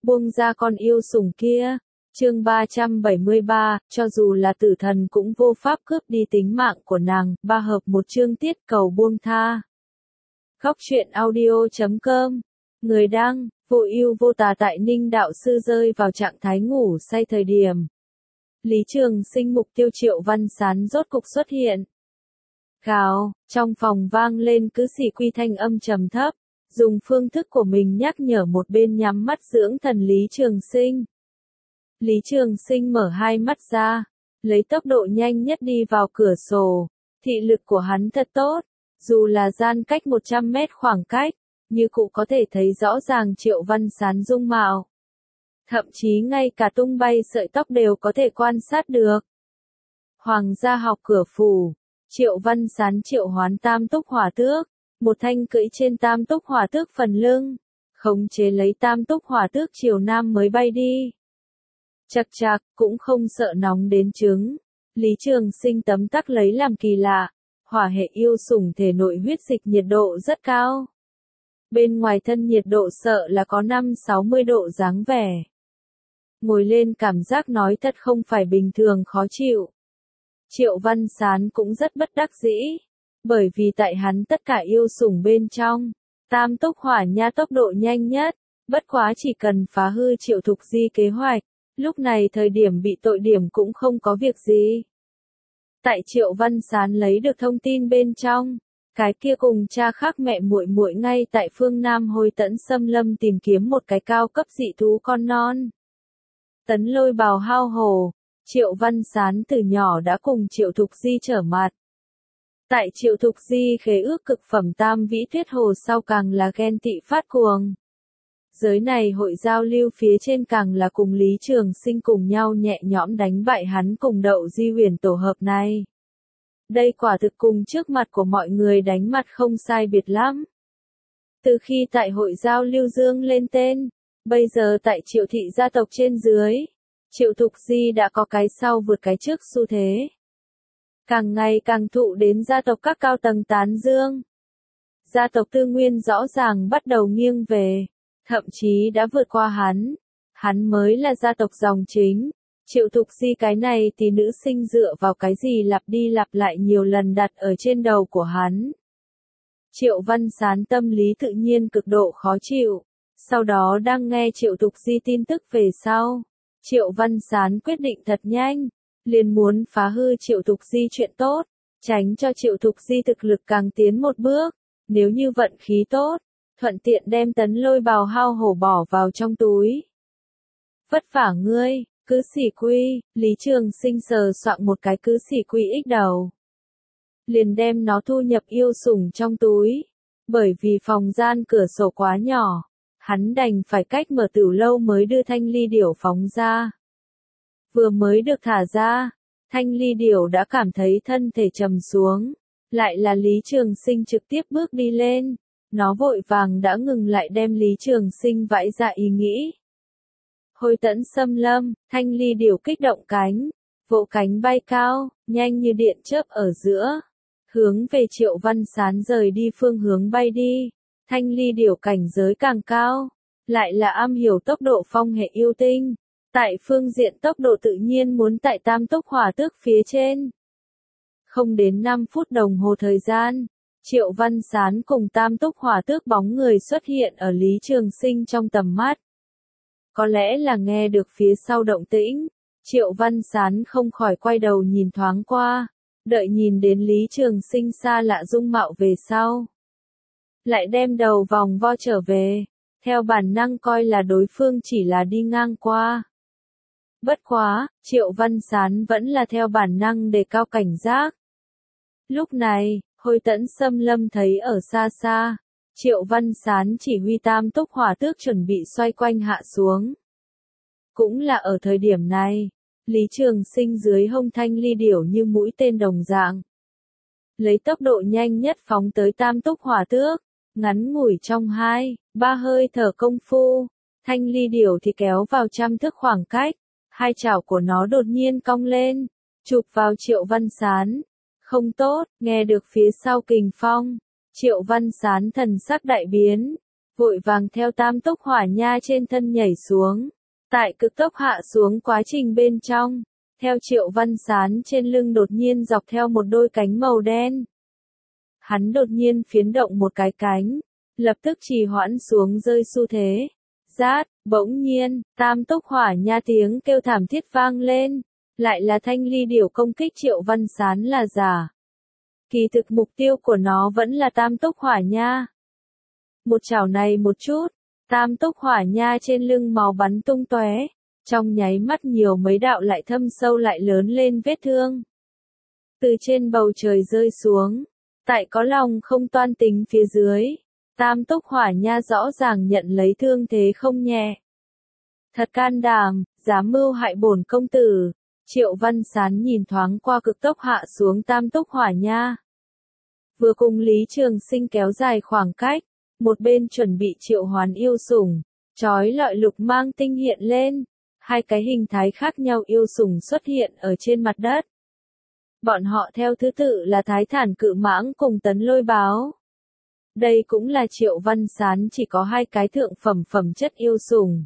buông ra con yêu sủng kia. Chương 373, cho dù là tử thần cũng vô pháp cướp đi tính mạng của nàng, ba hợp một chương tiết cầu buông tha. Góc truyện audio.com. Người đăng, vô ưu vô tà. Tại Ninh đạo sư rơi vào trạng thái ngủ say thời điểm, Lý Trường Sinh mục tiêu Triệu Văn Sán rốt cục xuất hiện. Gào, trong phòng vang lên cứ xì quy thanh âm trầm thấp, dùng phương thức của mình nhắc nhở một bên nhắm mắt dưỡng thần Lý Trường Sinh. Lý Trường Sinh mở hai mắt ra, lấy tốc độ nhanh nhất đi vào cửa sổ. Thị lực của hắn thật tốt, dù là gian cách 100 mét khoảng cách, như cụ có thể thấy rõ ràng Triệu Văn Sán dung mạo. Thậm chí ngay cả tung bay sợi tóc đều có thể quan sát được. Hoàng gia học cửa phủ, Triệu Văn Sán triệu hoán tam túc hỏa tước, một thanh cưỡi trên tam túc hỏa tước phần lưng, khống chế lấy tam túc hỏa tước chiều nam mới bay đi. Chậc chạc, cũng không sợ nóng đến trứng. Lý Trường Sinh tấm tắc lấy làm kỳ lạ, hỏa hệ yêu sủng thể nội huyết dịch nhiệt độ rất cao. Bên ngoài thân nhiệt độ sợ là có 5-60 độ dáng vẻ. Ngồi lên cảm giác nói thật không phải bình thường khó chịu. Triệu Văn Sán cũng rất bất đắc dĩ, bởi vì tại hắn tất cả yêu sủng bên trong, tam túc hỏa nha tốc độ nhanh nhất, bất quá chỉ cần phá hư Triệu Thục Di kế hoạch, lúc này thời điểm bị tội điểm cũng không có việc gì. Tại Triệu Văn Sán lấy được thông tin bên trong, cái kia cùng cha khác mẹ muội muội ngay tại phương Nam Hồi Tẫn xâm lâm tìm kiếm một cái cao cấp dị thú con non. Tấn Lôi bào hao hồ, Triệu Văn Sán từ nhỏ đã cùng Triệu Thục Di trở mặt. Tại Triệu Thục Di khế ước cực phẩm tam vĩ tuyết hồ sau càng là ghen tị phát cuồng. Giới này hội giao lưu phía trên càng là cùng Lý Trường Sinh cùng nhau nhẹ nhõm đánh bại hắn cùng Đậu Di Huyền tổ hợp này. Đây quả thực cùng trước mặt của mọi người đánh mặt không sai biệt lắm. Từ khi tại hội giao lưu dương lên tên, bây giờ tại Triệu thị gia tộc trên dưới, Triệu Thục Di đã có cái sau vượt cái trước xu thế. Càng ngày càng thụ đến gia tộc các cao tầng tán dương. Gia tộc Tư Nguyên rõ ràng bắt đầu nghiêng về, thậm chí đã vượt qua hắn. Hắn mới là gia tộc dòng chính. Triệu Thục Di cái này thì nữ sinh dựa vào cái gì lặp đi lặp lại nhiều lần đặt ở trên đầu của hắn. Triệu Văn Sán tâm lý tự nhiên cực độ khó chịu. Sau đó đang nghe Triệu Thục Di tin tức về sau, Triệu Văn Sán quyết định thật nhanh, liền muốn phá hư Triệu Thục Di chuyện tốt, tránh cho Triệu Thục Di thực lực càng tiến một bước, nếu như vận khí tốt, thuận tiện đem Tấn Lôi bào hao hổ bỏ vào trong túi. Vất vả ngươi, cứ xỉ quy, Lý Trường Sinh sờ soạng một cái cứ xỉ quy ích đầu. Liền đem nó thu nhập yêu sủng trong túi, bởi vì phòng gian cửa sổ quá nhỏ. Hắn đành phải cách mở tửu lâu mới đưa thanh ly điểu phóng ra. Vừa mới được thả ra, thanh ly điểu đã cảm thấy thân thể trầm xuống, lại là Lý Trường Sinh trực tiếp bước đi lên, nó vội vàng đã ngừng lại đem Lý Trường Sinh vãi ra ý nghĩ. Hồi Tẫn xâm lâm, thanh ly điểu kích động cánh, vỗ cánh bay cao, nhanh như điện chớp ở giữa, hướng về Triệu Văn Sán rời đi phương hướng bay đi. Thanh ly điểu cảnh giới càng cao, lại là am hiểu tốc độ phong hệ yêu tinh. Tại phương diện tốc độ tự nhiên muốn tại tam túc hỏa tước phía trên. Không đến 5 phút đồng hồ thời gian, Triệu Văn Sán cùng tam túc hỏa tước bóng người xuất hiện ở Lý Trường Sinh trong tầm mắt. Có lẽ là nghe được phía sau động tĩnh, Triệu Văn Sán không khỏi quay đầu nhìn thoáng qua, đợi nhìn đến Lý Trường Sinh xa lạ dung mạo về sau. Lại đem đầu vòng vo trở về, theo bản năng coi là đối phương chỉ là đi ngang qua. Bất quá, Triệu Văn Sán vẫn là theo bản năng đề cao cảnh giác. Lúc này, Hồi Tẫn xâm lâm thấy ở xa xa, Triệu Văn Sán chỉ huy tam túc hỏa tước chuẩn bị xoay quanh hạ xuống. Cũng là ở thời điểm này, Lý Trường Sinh dưới hông thanh ly điểu như mũi tên đồng dạng. Lấy tốc độ nhanh nhất phóng tới tam túc hỏa tước. Ngắn ngủi trong 2-3 hơi thở công phu, thanh ly điểu thì kéo vào 100 thước khoảng cách, hai chảo của nó đột nhiên cong lên, chụp vào Triệu Văn Sán. Không tốt, nghe được phía sau kình phong, Triệu Văn Sán thần sắc đại biến, vội vàng theo tam túc hỏa nha trên thân nhảy xuống. Tại cực tốc hạ xuống quá trình bên trong, theo Triệu Văn Sán trên lưng đột nhiên dọc theo một đôi cánh màu đen. Hắn đột nhiên phiến động một cái cánh, lập tức trì hoãn xuống rơi xu thế. Rát, bỗng nhiên, tam túc hỏa nha tiếng kêu thảm thiết vang lên, lại là thanh ly điểu công kích Triệu Văn Sán là giả. Kỳ thực mục tiêu của nó vẫn là tam túc hỏa nha. Một chảo này một chút, tam túc hỏa nha trên lưng máu bắn tung tóe, trong nháy mắt nhiều mấy đạo lại thâm sâu lại lớn lên vết thương. Từ trên bầu trời rơi xuống, tại có lòng không toan tính phía dưới, tam túc hỏa nha rõ ràng nhận lấy thương thế không nhẹ. Thật can đảm, dám mưu hại bổn công tử. Triệu Văn Sán nhìn thoáng qua cực tốc hạ xuống tam túc hỏa nha. Vừa cùng Lý Trường Sinh kéo dài khoảng cách, một bên chuẩn bị triệu hoán yêu sủng, chói lọi lục mang tinh hiện lên, hai cái hình thái khác nhau yêu sủng xuất hiện ở trên mặt đất. Bọn họ theo thứ tự là Thái Thản Cự Mãng cùng Tấn Lôi Báo. Đây cũng là Triệu Văn Sán chỉ có hai cái thượng phẩm chất yêu sủng.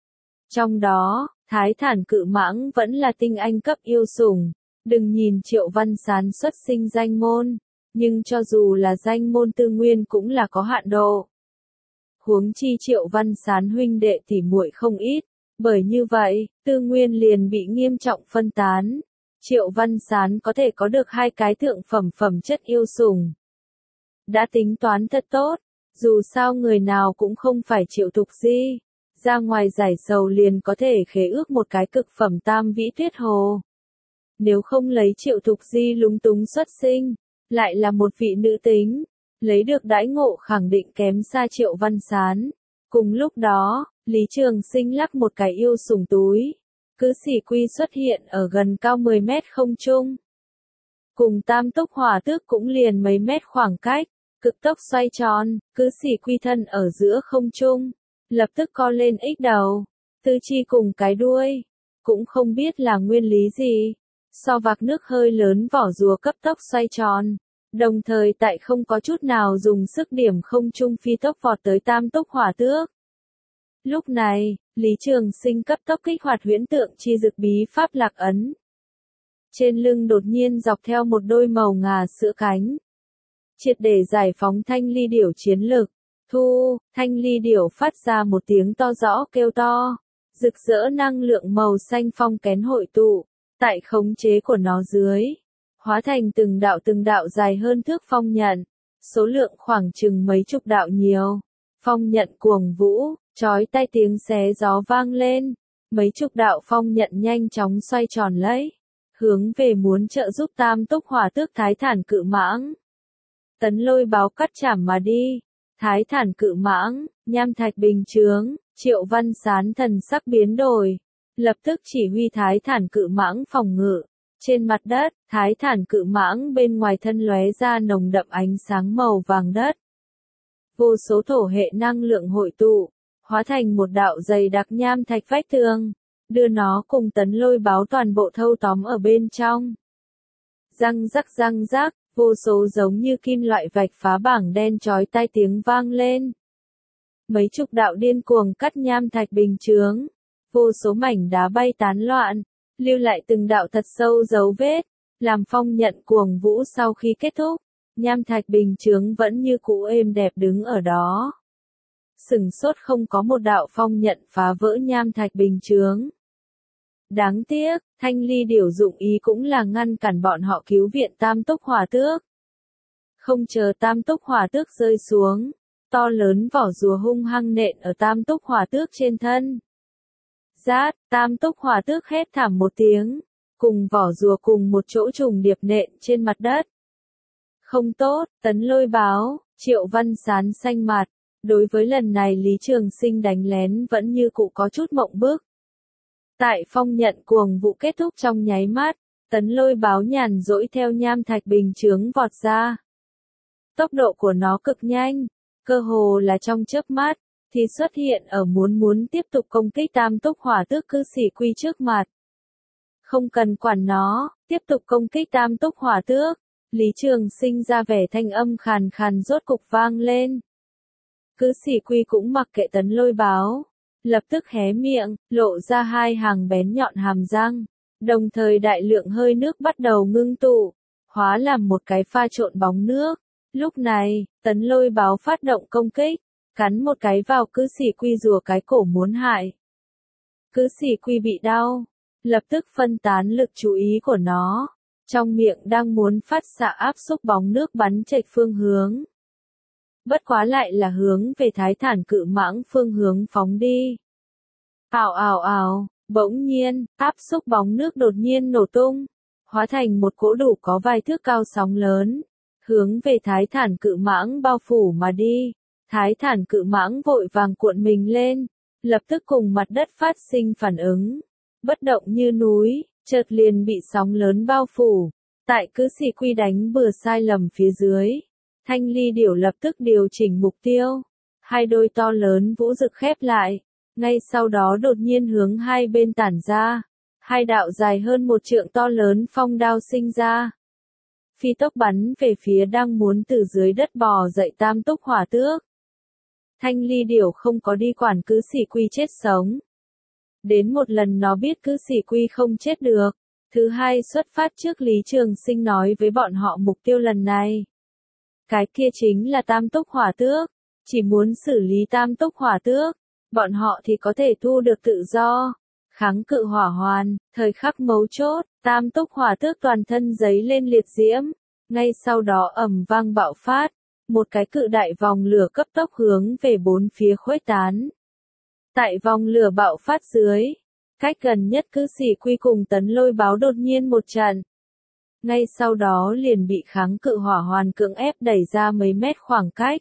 Trong đó, Thái Thản Cự Mãng vẫn là tinh anh cấp yêu sủng. Đừng nhìn Triệu Văn Sán xuất sinh danh môn, nhưng cho dù là danh môn tư nguyên cũng là có hạn độ. Huống chi Triệu Văn Sán huynh đệ tỉ muội không ít, bởi như vậy, tư nguyên liền bị nghiêm trọng phân tán. Triệu Văn Sán có thể có được hai cái thượng phẩm chất yêu sủng. Đã tính toán thật tốt, dù sao người nào cũng không phải Triệu Thục Di, ra ngoài giải sầu liền có thể khế ước một cái cực phẩm tam vĩ tuyết hồ. Nếu không lấy Triệu Thục Di lúng túng xuất sinh, lại là một vị nữ tính, lấy được đãi ngộ khẳng định kém xa Triệu Văn Sán. Cùng lúc đó, Lý Trường Sinh lắc một cái yêu sủng túi, cứ xỉ quy xuất hiện ở gần cao 10 mét không trung. Cùng tam túc hỏa tước cũng liền mấy mét khoảng cách, cực tốc xoay tròn, cứ xỉ quy thân ở giữa không trung, lập tức co lên ích đầu, tư chi cùng cái đuôi, cũng không biết là nguyên lý gì. So vạc nước hơi lớn vỏ rùa cấp tốc xoay tròn, đồng thời tại không có chút nào dùng sức điểm không trung phi tốc vọt tới tam túc hỏa tước. Lúc này, Lý Trường Sinh cấp tốc kích hoạt huyễn tượng chi dực bí pháp lạc ấn. Trên lưng đột nhiên dọc theo một đôi màu ngà sữa cánh. Triệt để giải phóng thanh ly điểu chiến lực. Thu, thanh ly điểu phát ra một tiếng to rõ kêu to. Rực rỡ năng lượng màu xanh phong kén hội tụ. Tại khống chế của nó dưới, hóa thành từng đạo dài hơn thước phong nhận. Số lượng khoảng chừng mấy chục đạo nhiều. Phong nhận cuồng vũ, chói tai tiếng xé gió vang lên. Mấy chục đạo phong nhận nhanh chóng xoay tròn lấy, hướng về muốn trợ giúp tam túc hỏa tước Thái Thản Cự Mãng. Tấn Lôi Báo cắt chảm mà đi. Thái Thản Cự Mãng, nham thạch bình chướng, Triệu Văn Sán thần sắc biến đổi. Lập tức chỉ huy Thái Thản Cự Mãng phòng ngự. Trên mặt đất, Thái Thản Cự Mãng bên ngoài thân lóe ra nồng đậm ánh sáng màu vàng đất. Vô số thổ hệ năng lượng hội tụ, hóa thành một đạo dày đặc nham thạch vách tường, đưa nó cùng Tấn Lôi Báo toàn bộ thâu tóm ở bên trong. Răng rắc, vô số giống như kim loại vạch phá bảng đen chói tai tiếng vang lên. Mấy chục đạo điên cuồng cắt nham thạch bình chướng, vô số mảnh đá bay tán loạn, lưu lại từng đạo thật sâu dấu vết, làm phong nhận cuồng vũ sau khi kết thúc, nham thạch bình chướng vẫn như cũ êm đẹp đứng ở đó. Sừng sốt không có một đạo phong nhận phá vỡ nham thạch bình chướng. Đáng tiếc, thanh ly điểu dụng ý cũng là ngăn cản bọn họ cứu viện tam túc hỏa tước. Không chờ tam túc hỏa tước rơi xuống, to lớn vỏ rùa hung hăng nện ở tam túc hỏa tước trên thân. Rát, tam túc hỏa tước hét thảm một tiếng, cùng vỏ rùa cùng một chỗ trùng điệp nện trên mặt đất. Không tốt, Tấn Lôi Báo, Triệu Văn Sán xanh mặt, đối với lần này Lý Trường Sinh đánh lén vẫn như cũ có chút mộng bức. Tại phong nhận cuồng vụ kết thúc trong nháy mắt, Tấn Lôi Báo nhàn rỗi theo nham thạch bình chướng vọt ra. Tốc độ của nó cực nhanh, cơ hồ là trong chớp mắt, thì xuất hiện ở muốn tiếp tục công kích tam túc hỏa tước cư sĩ quy trước mặt. Không cần quản nó, tiếp tục công kích tam túc hỏa tước. Lý Trường Sinh ra vẻ thanh âm khàn khàn rốt cục vang lên. Cứ Sĩ Quy cũng mặc kệ Tấn Lôi Báo, lập tức hé miệng, lộ ra hai hàng bén nhọn hàm răng, đồng thời đại lượng hơi nước bắt đầu ngưng tụ, hóa làm một cái pha trộn bóng nước. Lúc này, Tấn Lôi Báo phát động công kích, cắn một cái vào Cứ Sĩ Quy rùa cái cổ muốn hại. Cứ Sĩ Quy bị đau, lập tức phân tán lực chú ý của nó, trong miệng đang muốn phát xạ áp xúc bóng nước bắn chệch phương hướng. Bất quá lại là hướng về Thái Thản Cự Mãng phương hướng phóng đi. Ào ào ào, bỗng nhiên, áp xúc bóng nước đột nhiên nổ tung, hóa thành một cỗ đủ có vài thước cao sóng lớn, hướng về Thái Thản Cự Mãng bao phủ mà đi. Thái Thản Cự Mãng vội vàng cuộn mình lên, lập tức cùng mặt đất phát sinh phản ứng, bất động như núi, chợt liền bị sóng lớn bao phủ. Tại Cứ Sĩ Quy đánh bừa sai lầm phía dưới, Thanh Ly Điểu lập tức điều chỉnh mục tiêu, hai đôi to lớn vũ rực khép lại, ngay sau đó đột nhiên hướng hai bên tản ra, hai đạo dài hơn 1 trượng to lớn phong đao sinh ra, phi tốc bắn về phía đang muốn từ dưới đất bò dậy Tam Túc Hỏa Tước. Thanh Ly Điểu không có đi quản Cứ Sĩ Quy chết sống. Đến một lần nó biết Cứ Sĩ Quy không chết được. Thứ hai xuất phát trước Lý Trường Sinh nói với bọn họ mục tiêu lần này. Cái kia chính là Tam Túc Hỏa Tước. Chỉ muốn xử lý Tam Túc Hỏa Tước, bọn họ thì có thể thu được tự do. Kháng cự hỏa hoàn, thời khắc mấu chốt, Tam Túc Hỏa Tước toàn thân giấy lên liệt diễm. Ngay sau đó ầm vang bạo phát. Một cái cự đại vòng lửa cấp tốc hướng về bốn phía khuếch tán. Tại vòng lửa bạo phát dưới, cách gần nhất Cứ Sĩ Quy cùng Tấn Lôi Báo đột nhiên một trận. Ngay sau đó liền bị kháng cự hỏa hoàn cưỡng ép đẩy ra mấy mét khoảng cách.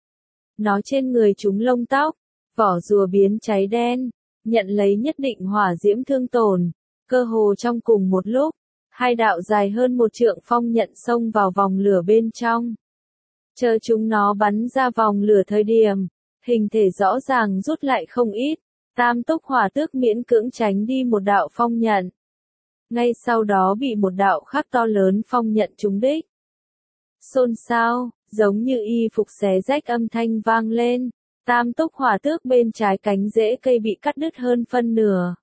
Nó trên người chúng lông tóc, vỏ rùa biến cháy đen, nhận lấy nhất định hỏa diễm thương tổn. Cơ hồ trong cùng một lúc, hai đạo dài hơn 1 trượng phong nhận xông vào vòng lửa bên trong. Chờ chúng nó bắn ra vòng lửa thời điểm, hình thể rõ ràng rút lại không ít, Tam Túc Hỏa Tước miễn cưỡng tránh đi một đạo phong nhận. Ngay sau đó bị một đạo khác to lớn phong nhận trúng đích. Xôn xao, giống như y phục xé rách âm thanh vang lên, Tam Túc Hỏa Tước bên trái cánh rễ cây bị cắt đứt hơn phân nửa.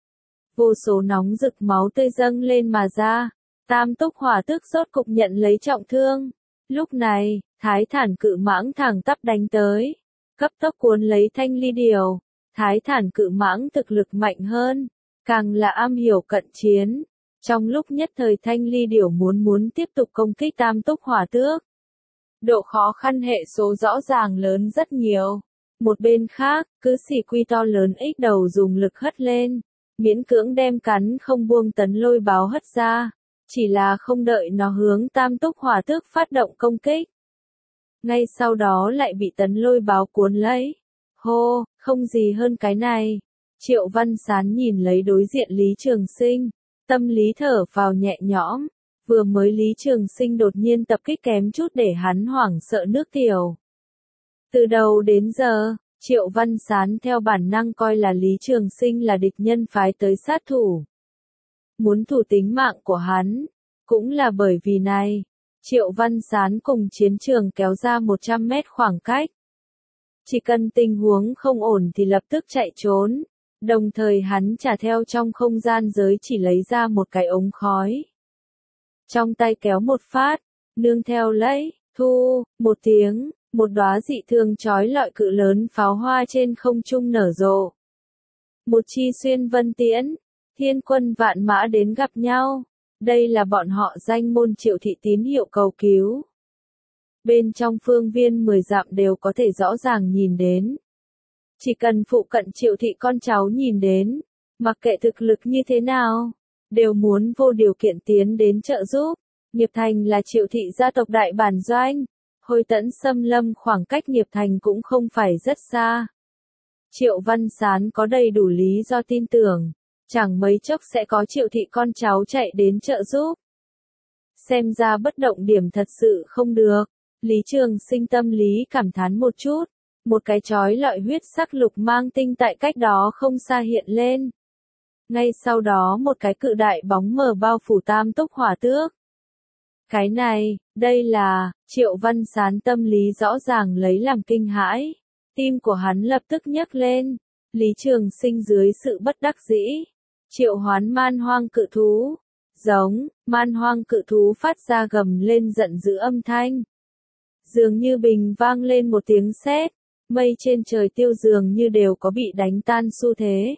Vô số nóng rực máu tươi dâng lên mà ra, Tam Túc Hỏa Tước rốt cục nhận lấy trọng thương. Lúc này, Thái Thản Cự Mãng thẳng tắp đánh tới, cấp tốc cuốn lấy Thanh Ly Điểu. Thái Thản Cự Mãng thực lực mạnh hơn, càng là am hiểu cận chiến. Trong lúc nhất thời Thanh Ly Điểu muốn tiếp tục công kích Tam Túc Hỏa Tước. Độ khó khăn hệ số rõ ràng lớn rất nhiều. Một bên khác, Cứ Sĩ Quy to lớn ích đầu dùng lực hất lên, miễn cưỡng đem cắn không buông Tấn Lôi Báo hất ra. Chỉ là không đợi nó hướng Tam Túc Hỏa Tước phát động công kích. Ngay sau đó lại bị Tấn Lôi Báo cuốn lấy. Hô, không gì hơn cái này. Triệu Văn Sán nhìn lấy đối diện Lý Trường Sinh, tâm lý thở vào nhẹ nhõm. Vừa mới Lý Trường Sinh đột nhiên tập kích kém chút để hắn hoảng sợ nước tiểu. Từ đầu đến giờ, Triệu Văn Sán theo bản năng coi là Lý Trường Sinh là địch nhân phái tới sát thủ. Muốn thủ tính mạng của hắn. Cũng là bởi vì này, Triệu Văn Sán cùng chiến trường kéo ra 100 mét khoảng cách. Chỉ cần tình huống không ổn thì lập tức chạy trốn. Đồng thời hắn trả theo trong không gian giới chỉ lấy ra một cái ống khói. Trong tay kéo một phát, nương theo lấy, thu, một tiếng, một đóa dị thường chói lọi cự lớn pháo hoa trên không trung nở rộ. Một chi xuyên vân tiễn, thiên quân vạn mã đến gặp nhau. Đây là bọn họ danh môn Triệu thị tín hiệu cầu cứu. Bên trong phương viên 10 dặm đều có thể rõ ràng nhìn đến. Chỉ cần phụ cận Triệu thị con cháu nhìn đến, mặc kệ thực lực như thế nào, đều muốn vô điều kiện tiến đến trợ giúp. Nghiệp Thành là Triệu thị gia tộc đại bản doanh. Hồi Tẫn xâm lâm khoảng cách Nghiệp Thành cũng không phải rất xa. Triệu Văn Sán có đầy đủ lý do tin tưởng. Chẳng mấy chốc sẽ có Triệu thị con cháu chạy đến trợ giúp. Xem ra bất động điểm thật sự không được. Lý Trường Sinh tâm lý cảm thán một chút. Một cái chói lọi huyết sắc lục mang tinh tại cách đó không xa hiện lên. Ngay sau đó một cái cự đại bóng mờ bao phủ Tam Túc Hỏa Tước. Cái này, đây là, Triệu Văn Sán tâm lý rõ ràng lấy làm kinh hãi. Tim của hắn lập tức nhấc lên. Lý Trường Sinh dưới sự bất đắc dĩ, triệu hoán man hoang cự thú. Giống, man hoang cự thú phát ra gầm lên giận dữ âm thanh. Dường như bình vang lên một tiếng sét, mây trên trời tiêu dường như đều có bị đánh tan xu thế.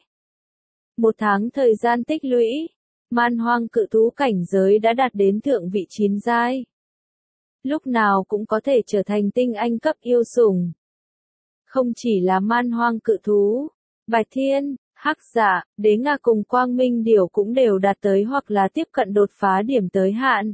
1 tháng thời gian tích lũy, man hoang cự thú cảnh giới đã đạt đến thượng vị 9 giai. Lúc nào cũng có thể trở thành tinh anh cấp yêu sủng. Không chỉ là man hoang cự thú, Bạch Thiên, Hắc Dạ, Đế Ngạc cùng Quang Minh Điểu cũng đều đạt tới hoặc là tiếp cận đột phá điểm tới hạn.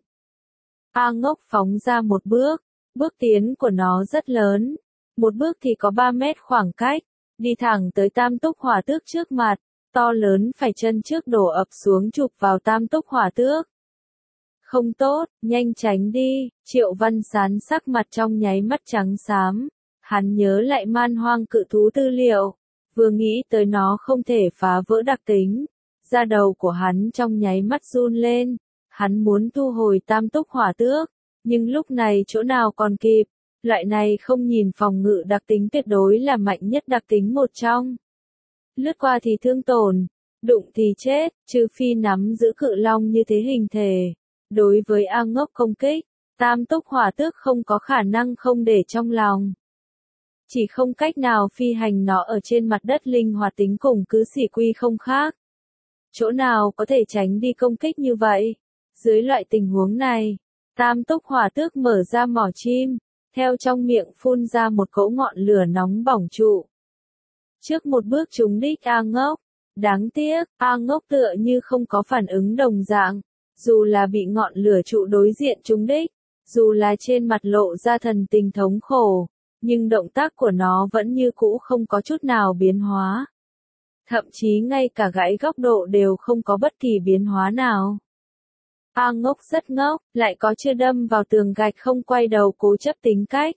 A Ngốc phóng ra một bước, bước tiến của nó rất lớn. Một bước thì có 3 mét khoảng cách, đi thẳng tới Tam Túc Hỏa Tước trước mặt, to lớn phải chân trước đổ ập xuống chụp vào Tam Túc Hỏa Tước. Không tốt, nhanh tránh đi, Triệu Văn Sán sắc mặt trong nháy mắt trắng xám. Hắn nhớ lại man hoang cự thú tư liệu, vừa nghĩ tới nó không thể phá vỡ đặc tính, da đầu của hắn trong nháy mắt run lên. Hắn muốn thu hồi Tam Túc Hỏa Tước, nhưng lúc này chỗ nào còn kịp. Loại này không nhìn phòng ngự đặc tính tuyệt đối là mạnh nhất đặc tính một trong. Lướt qua thì thương tổn, đụng thì chết, trừ phi nắm giữ cự long như thế hình thể. Đối với A Ngốc công kích, Tam Túc Hỏa Tước không có khả năng không để trong lòng. Chỉ không cách nào phi hành nó ở trên mặt đất linh hoạt tính cùng cứ xỉ quy không khác. Chỗ nào có thể tránh đi công kích như vậy? Dưới loại tình huống này, Tam Túc Hỏa Tước mở ra mỏ chim, theo trong miệng phun ra một cỗ ngọn lửa nóng bỏng trụ. Trước một bước trúng đích A Ngốc, đáng tiếc, A Ngốc tựa như không có phản ứng đồng dạng, dù là bị ngọn lửa trụ đối diện trúng đích, dù là trên mặt lộ ra thần tình thống khổ, nhưng động tác của nó vẫn như cũ không có chút nào biến hóa. Thậm chí ngay cả gãy góc độ đều không có bất kỳ biến hóa nào. A Ngốc rất ngốc, lại có chưa đâm vào tường gạch không quay đầu cố chấp tính cách.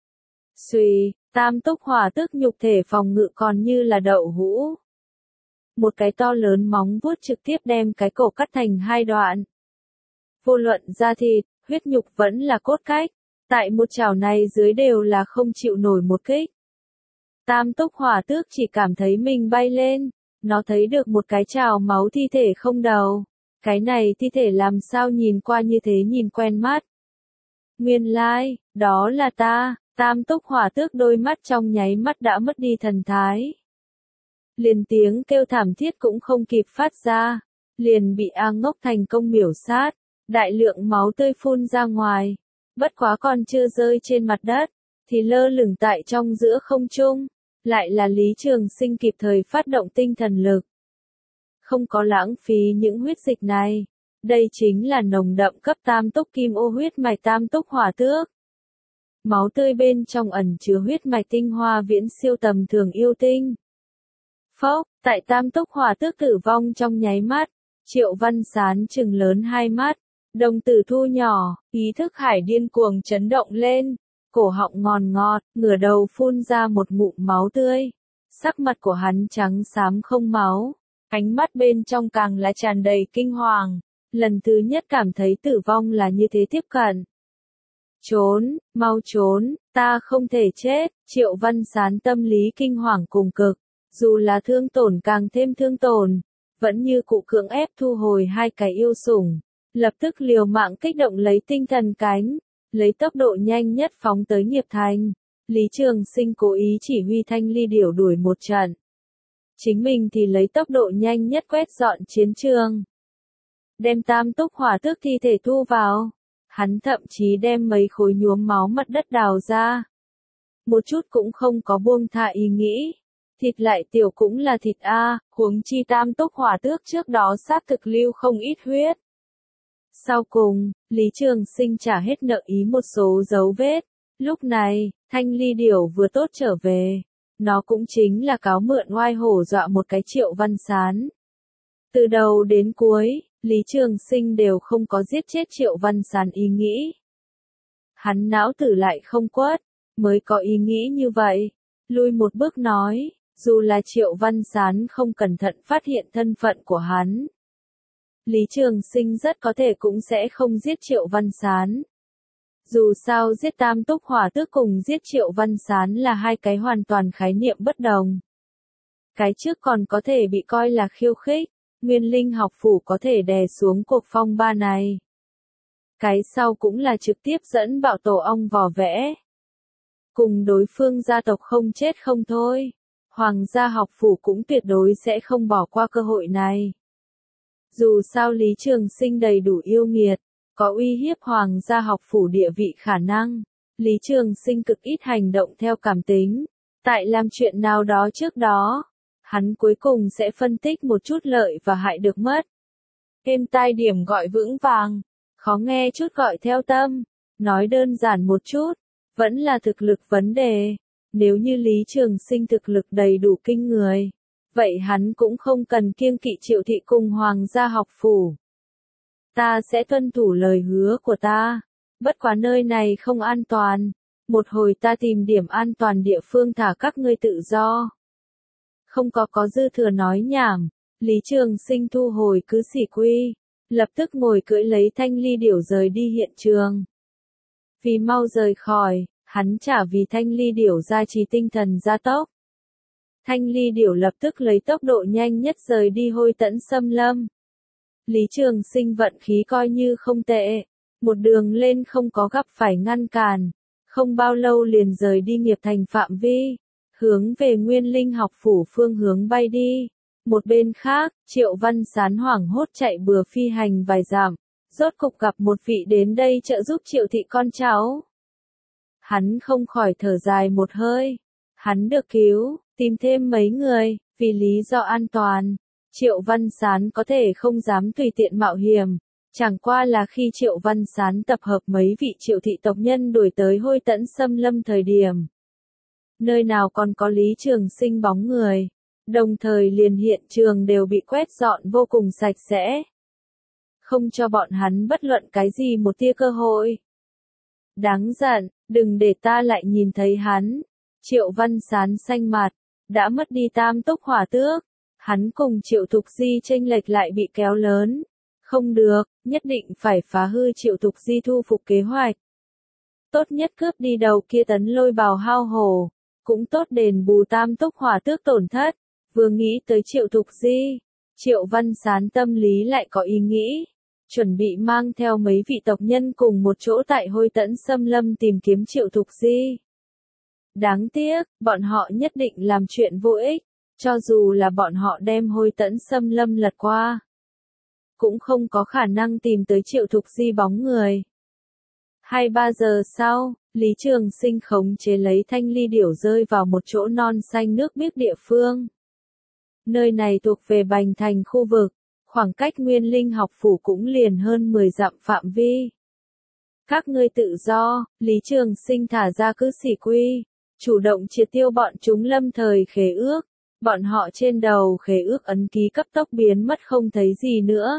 Xuy, Tam Túc Hỏa Tước nhục thể phòng ngự còn như là đậu hũ. Một cái to lớn móng vuốt trực tiếp đem cái cổ cắt thành 2 đoạn. Vô luận da thịt, huyết nhục vẫn là cốt cách, tại một chảo này dưới đều là không chịu nổi một kích. Tam Túc Hỏa Tước chỉ cảm thấy mình bay lên, nó thấy được một cái trào máu thi thể không đầu. Cái này thi thể làm sao nhìn qua như thế nhìn quen mắt. Nguyên lai, đó là ta. Tam Túc Hỏa Tước đôi mắt trong nháy mắt đã mất đi thần thái. Liền tiếng kêu thảm thiết cũng không kịp phát ra, liền bị A Ngốc thành công miểu sát, đại lượng máu tươi phun ra ngoài, bất quá còn chưa rơi trên mặt đất, thì lơ lửng tại trong giữa không trung, lại là Lý Trường Sinh kịp thời phát động tinh thần lực. Không có lãng phí những huyết dịch này, đây chính là nồng đậm cấp Tam Túc Kim Ô huyết mạch Tam Túc Hỏa Tước. Máu tươi bên trong ẩn chứa huyết mạch tinh hoa viễn siêu tầm thường yêu tinh. Phốc, tại Tam Túc Hỏa Tước tử vong trong nháy mắt, Triệu Văn Sán trừng lớn 2 mắt, đồng tử thu nhỏ, ý thức hải điên cuồng chấn động lên, cổ họng ngòn ngọt, ngửa đầu phun ra một ngụm máu tươi. Sắc mặt của hắn trắng xám không máu, ánh mắt bên trong càng là tràn đầy kinh hoàng, lần thứ nhất cảm thấy tử vong là như thế tiếp cận. Trốn, mau trốn, ta không thể chết, Triệu Văn Sán tâm lý kinh hoàng cùng cực, dù là thương tổn càng thêm thương tổn, vẫn như cụ cưỡng ép thu hồi 2 cái yêu sủng, lập tức liều mạng kích động lấy tinh thần cánh, lấy tốc độ nhanh nhất phóng tới nghiệp thành. Lý Trường Sinh cố ý chỉ huy Thanh Ly Điểu đuổi một trận. Chính mình thì lấy tốc độ nhanh nhất quét dọn chiến trường. Đem Tam Túc Hỏa Tước thi thể thu vào. Hắn thậm chí đem mấy khối nhuốm máu mặt đất đào ra. Một chút cũng không có buông tha ý nghĩ. Thịt lại tiểu cũng là thịt A, huống chi Tam Túc Hỏa Tước trước đó xác thực lưu không ít huyết. Sau cùng, Lý Trường Sinh trả hết nợ ý một số dấu vết. Lúc này, Thanh Ly Điểu vừa tốt trở về. Nó cũng chính là cáo mượn oai hổ dọa một cái Triệu Văn Sán. Từ đầu đến cuối, Lý Trường Sinh đều không có giết chết Triệu Văn Sán ý nghĩ. Hắn não tử lại không quất, mới có ý nghĩ như vậy. Lui một bước nói, dù là Triệu Văn Sán không cẩn thận phát hiện thân phận của hắn, Lý Trường Sinh rất có thể cũng sẽ không giết Triệu Văn Sán. Dù sao giết Tam Túc Hỏa Tước cùng giết Triệu Văn Sán là hai cái hoàn toàn khái niệm bất đồng. Cái trước còn có thể bị coi là khiêu khích, Nguyên Linh học phủ có thể đè xuống cuộc phong ba này. Cái sau cũng là trực tiếp dẫn bạo tổ ong vò vẽ. Cùng đối phương gia tộc không chết không thôi, Hoàng gia học phủ cũng tuyệt đối sẽ không bỏ qua cơ hội này. Dù sao Lý Trường Sinh đầy đủ yêu nghiệt, có uy hiếp Hoàng gia học phủ địa vị khả năng, Lý Trường Sinh cực ít hành động theo cảm tính. Tại làm chuyện nào đó trước đó, hắn cuối cùng sẽ phân tích một chút lợi và hại được mất. Êm tai điểm gọi vững vàng, khó nghe chút gọi theo tâm, nói đơn giản một chút, vẫn là thực lực vấn đề. Nếu như Lý Trường Sinh thực lực đầy đủ kinh người, vậy hắn cũng không cần kiêng kỵ Triệu thị cùng Hoàng gia học phủ. Ta sẽ tuân thủ lời hứa của ta, bất quá nơi này không an toàn, một hồi ta tìm điểm an toàn địa phương thả các ngươi tự do. Không có dư thừa nói nhảm, Lý Trường Sinh thu hồi cứ xỉ quy, lập tức ngồi cưỡi lấy Thanh Ly Điểu rời đi hiện trường. Vì mau rời khỏi, hắn trả vì Thanh Ly Điểu gia trì tinh thần gia tốc. Thanh Ly Điểu lập tức lấy tốc độ nhanh nhất rời đi Hôi Tẫn Xâm Lâm. Lý Trường Sinh vận khí coi như không tệ, một đường lên không có gặp phải ngăn cản, không bao lâu liền rời đi nghiệp thành phạm vi, hướng về Nguyên Linh học phủ phương hướng bay đi. Một bên khác, Triệu Văn Sán hoảng hốt chạy bừa phi hành vài dặm, rốt cục gặp một vị đến đây trợ giúp Triệu thị con cháu. Hắn không khỏi thở dài một hơi, hắn được cứu, tìm thêm mấy người, vì lý do an toàn. Triệu Văn Sán có thể không dám tùy tiện mạo hiểm, chẳng qua là khi Triệu Văn Sán tập hợp mấy vị Triệu thị tộc nhân đuổi tới Hôi Tẫn Xâm Lâm thời điểm. Nơi nào còn có Lý Trường Sinh bóng người, đồng thời liền hiện trường đều bị quét dọn vô cùng sạch sẽ. Không cho bọn hắn bất luận cái gì một tia cơ hội. Đáng giận, đừng để ta lại nhìn thấy hắn. Triệu Văn Sán xanh mặt, đã mất đi Tam Túc Hỏa Tước. Hắn cùng Triệu Thục Di chênh lệch lại bị kéo lớn. Không được, nhất định phải phá hư Triệu Thục Di thu phục kế hoạch. Tốt nhất cướp đi đầu kia Tấn Lôi Bào hao hổ, cũng tốt đền bù Tam Túc Hỏa Tước tổn thất. Vừa nghĩ tới Triệu Thục Di, Triệu Văn Sán tâm lý lại có ý nghĩ, chuẩn bị mang theo mấy vị tộc nhân cùng một chỗ tại Hôi Tẫn Xâm Lâm tìm kiếm Triệu Thục Di. Đáng tiếc, bọn họ nhất định làm chuyện vô ích, cho dù là bọn họ đem Hôi Tẫn Xâm Lâm lật qua, cũng không có khả năng tìm tới Triệu Thục Di bóng người. 2-3 giờ sau, Lý Trường Sinh khống chế lấy Thanh Ly Điểu rơi vào một chỗ non xanh nước biếc địa phương. Nơi này thuộc về Bành Thành khu vực, khoảng cách Nguyên Linh học phủ cũng liền hơn 10 dặm phạm vi. Các ngươi tự do, Lý Trường Sinh thả ra cứ xỉ quy, chủ động triệt tiêu bọn chúng lâm thời khế ước, bọn họ trên đầu khế ước ấn ký cấp tốc biến mất không thấy gì nữa.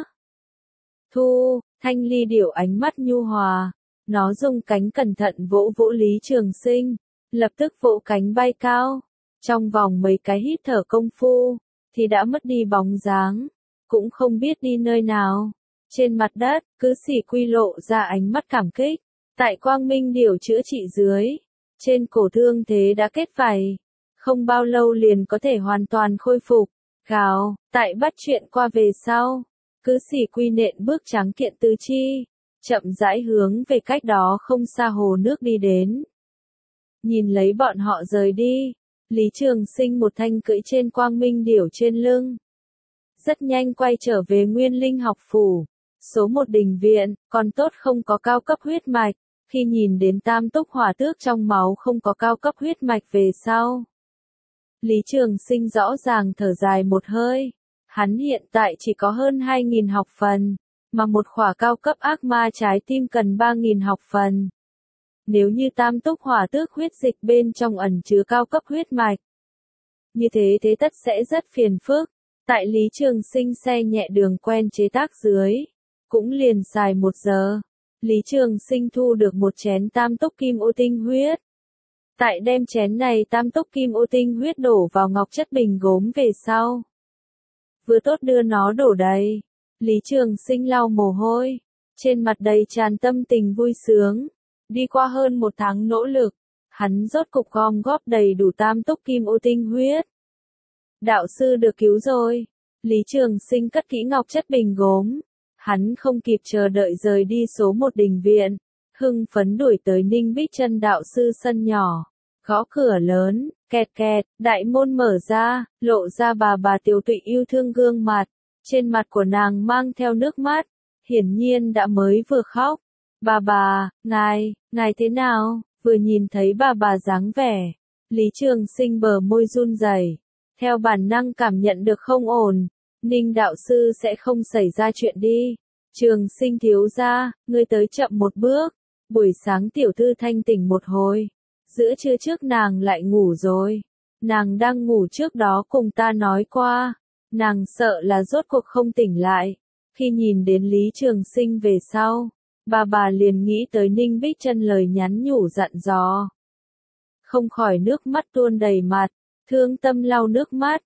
Thu, Thanh Ly Điểu ánh mắt nhu hòa, nó dùng cánh cẩn thận vỗ vỗ Lý Trường Sinh, lập tức vỗ cánh bay cao, trong vòng mấy cái hít thở công phu, thì đã mất đi bóng dáng, cũng không biết đi nơi nào. Trên mặt đất, cứ xỉ quy lộ ra ánh mắt cảm kích, tại Quang Minh Điểu chữa trị dưới, trên cổ thương thế đã kết vảy, không bao lâu liền có thể hoàn toàn khôi phục. Gào, tại bắt chuyện qua về sau, cứ xỉ quy nện bước trắng kiện tứ chi, chậm rãi hướng về cách đó không xa hồ nước đi đến. Nhìn lấy bọn họ rời đi, Lý Trường Sinh một thanh cưỡi trên Quang Minh Điểu trên lưng. Rất nhanh quay trở về Nguyên Linh học phủ. Số 1 đình viện, còn tốt không có cao cấp huyết mạch. Khi nhìn đến Tam Túc Hỏa Tước trong máu không có cao cấp huyết mạch về sau, Lý Trường Sinh rõ ràng thở dài một hơi. Hắn hiện tại chỉ có hơn 2.000 học phần, mà một khỏa cao cấp ác ma trái tim cần 3.000 học phần. Nếu như Tam Túc Hỏa Tước huyết dịch bên trong ẩn chứa cao cấp huyết mạch, như thế thế tất sẽ rất phiền phức. Tại Lý Trường Sinh xe nhẹ đường quen chế tác dưới, cũng liền xài 1 giờ, Lý Trường Sinh thu được một chén Tam Túc Kim Ô Tinh huyết. Tại đem chén này Tam Túc Kim Ô Tinh huyết đổ vào ngọc chất bình gốm về sau, vừa tốt đưa nó đổ đầy, Lý Trường Sinh lau mồ hôi, trên mặt đầy tràn tâm tình vui sướng. Đi qua hơn 1 tháng nỗ lực, hắn rốt cục gom góp đầy đủ tam túc kim ô tinh huyết. Đạo sư được cứu rồi. Lý Trường Sinh cất kỹ ngọc chất bình gốm. Hắn không kịp chờ đợi rời đi số 1 đình viện. Hưng phấn đuổi tới Ninh Bích Chân đạo sư sân nhỏ. Gõ cửa lớn, kẹt kẹt, đại môn mở ra, lộ ra bà Tiểu Tụy yêu thương gương mặt. Trên mặt của nàng mang theo nước mắt, hiển nhiên đã mới vừa khóc. Bà, ngài thế nào? Vừa nhìn thấy bà dáng vẻ, Lý Trường Sinh bờ môi run rẩy, theo bản năng cảm nhận được không ổn. Ninh đạo sư sẽ không xảy ra chuyện đi. Trường Sinh thiếu gia, ngươi tới chậm một bước. Buổi sáng tiểu thư thanh tỉnh một hồi, giữa trưa trước nàng lại ngủ rồi. Nàng đang ngủ trước đó cùng ta nói qua, nàng sợ là rốt cuộc không tỉnh lại. Khi nhìn đến Lý Trường Sinh về sau, bà liền nghĩ tới Ninh Bích Chân lời nhắn nhủ dặn dò. Không khỏi nước mắt tuôn đầy mặt, thương tâm lau nước mắt.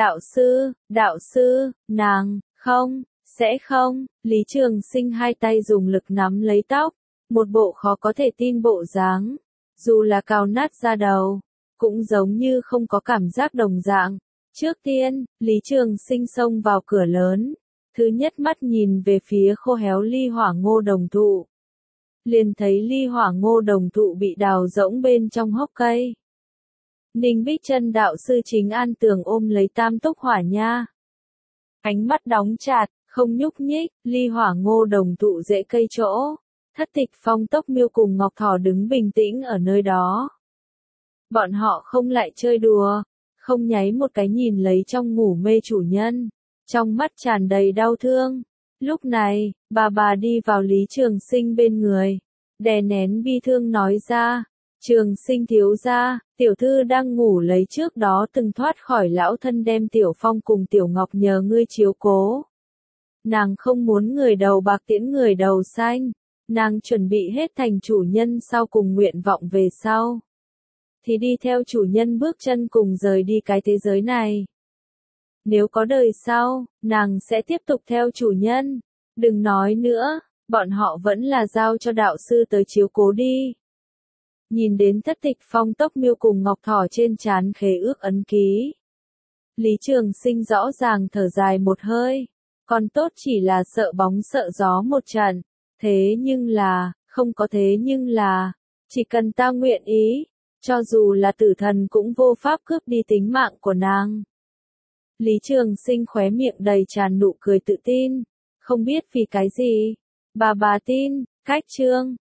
Đạo sư, nàng, sẽ không. Lý Trường Sinh hai tay dùng lực nắm lấy tóc, một bộ khó có thể tin bộ dáng. Dù là cào nát da đầu, cũng giống như không có cảm giác đồng dạng. Trước tiên, Lý Trường Sinh xông vào cửa lớn. Thứ nhất mắt nhìn về phía khô héo ly hỏa ngô đồng thụ. Liền thấy ly hỏa ngô đồng thụ bị đào rỗng bên trong hốc cây. Ninh Bích Chân đạo sư chính an tường ôm lấy tam túc hỏa nha. Ánh mắt đóng chặt, không nhúc nhích, ly hỏa ngô đồng thụ rễ cây chỗ. Thất Tịch Phong Tốc Miêu cùng Ngọc Thỏ đứng bình tĩnh ở nơi đó. Bọn họ không lại chơi đùa, không nháy một cái nhìn lấy trong ngủ mê chủ nhân. Trong mắt tràn đầy đau thương. Lúc này, bà đi vào Lý Trường Sinh bên người, đè nén bi thương nói ra, Trường Sinh thiếu gia, tiểu thư đang ngủ lấy trước đó từng thoát khỏi lão thân đem Tiểu Phong cùng Tiểu Ngọc nhờ ngươi chiếu cố. Nàng không muốn người đầu bạc tiễn người đầu xanh, nàng chuẩn bị hết thành chủ nhân sau cùng nguyện vọng về sau. Thì đi theo chủ nhân bước chân cùng rời đi cái thế giới này. Nếu có đời sau, nàng sẽ tiếp tục theo chủ nhân. Đừng nói nữa, bọn họ vẫn là giao cho đạo sư tới chiếu cố đi. Nhìn đến Thất Tịch Phong Tốc Miêu cùng Ngọc Thỏ trên trán khế ước ấn ký. Lý Trường Sinh rõ ràng thở dài một hơi. Còn tốt chỉ là sợ bóng sợ gió một trận. Thế nhưng là, không có thế nhưng là, chỉ cần ta nguyện ý, cho dù là tử thần cũng vô pháp cướp đi tính mạng của nàng. Lý Trường Sinh khóe miệng đầy tràn nụ cười tự tin, không biết vì cái gì. Bà tin, cách chương.